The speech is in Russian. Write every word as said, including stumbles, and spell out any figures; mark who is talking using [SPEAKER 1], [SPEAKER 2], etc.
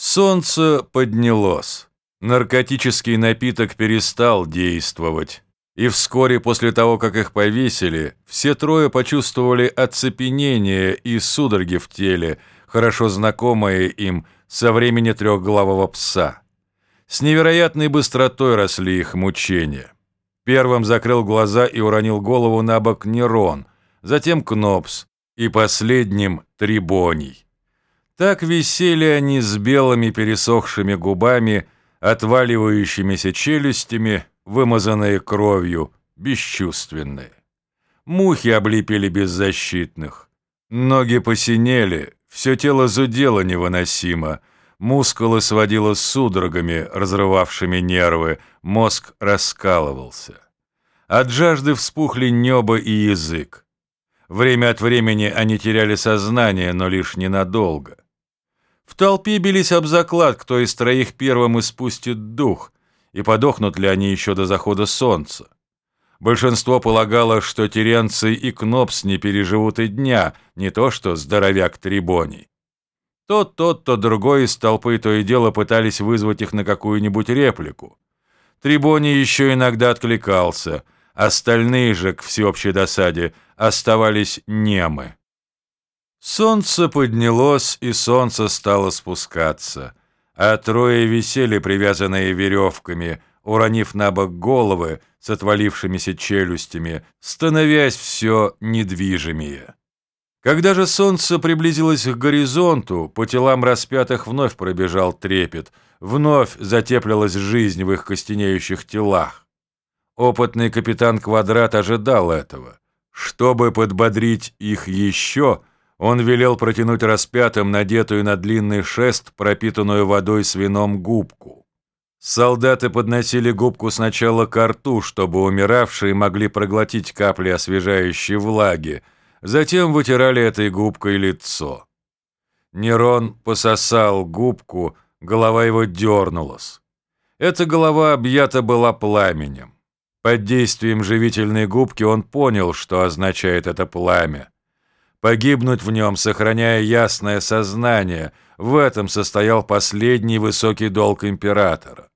[SPEAKER 1] Солнце поднялось. Наркотический напиток перестал действовать. И вскоре после того, как их повесили, все трое почувствовали оцепенение и судороги в теле, хорошо знакомые им со времени трехглавого пса. С невероятной быстротой росли их мучения. Первым закрыл глаза и уронил голову на бок Нерон, затем Кнопс и последним Трибоний. Так висели они с белыми пересохшими губами, отваливающимися челюстями, вымазанные кровью, бесчувственные. Мухи облепили беззащитных. Ноги посинели, все тело зудело невыносимо, мускулы сводило судорогами, разрывавшими нервы, мозг раскалывался. От жажды вспухли небо и язык. Время от времени они теряли сознание, но лишь ненадолго. В толпе бились об заклад, кто из троих первым испустит дух, и подохнут ли они еще до захода солнца. Большинство полагало, что Теренций и Кнопс не переживут и дня, не то что здоровяк Трибоний. То тот, то другой из толпы то и дело пытались вызвать их на какую-нибудь реплику. Трибоний еще иногда откликался, остальные же, к всеобщей досаде, оставались немы. Солнце поднялось, и солнце стало спускаться, а трое висели, привязанные веревками, уронив на бок головы с отвалившимися челюстями, становясь все недвижимее. Когда же солнце приблизилось к горизонту, по телам распятых вновь пробежал трепет, вновь затеплилась жизнь в их костенеющих телах. Опытный капитан Квадрат ожидал этого. Чтобы подбодрить их еще, он велел протянуть распятым надетую на длинный шест, пропитанную водой с вином губку. Солдаты подносили губку сначала ко рту, чтобы умиравшие могли проглотить капли освежающей влаги, затем вытирали этой губкой лицо. Нерон пососал губку, голова его дернулась. Эта голова объята была пламенем. Под действием живительной губки он понял, что означает это пламя. Погибнуть в нем, сохраняя ясное сознание, в этом состоял последний высокий долг императора.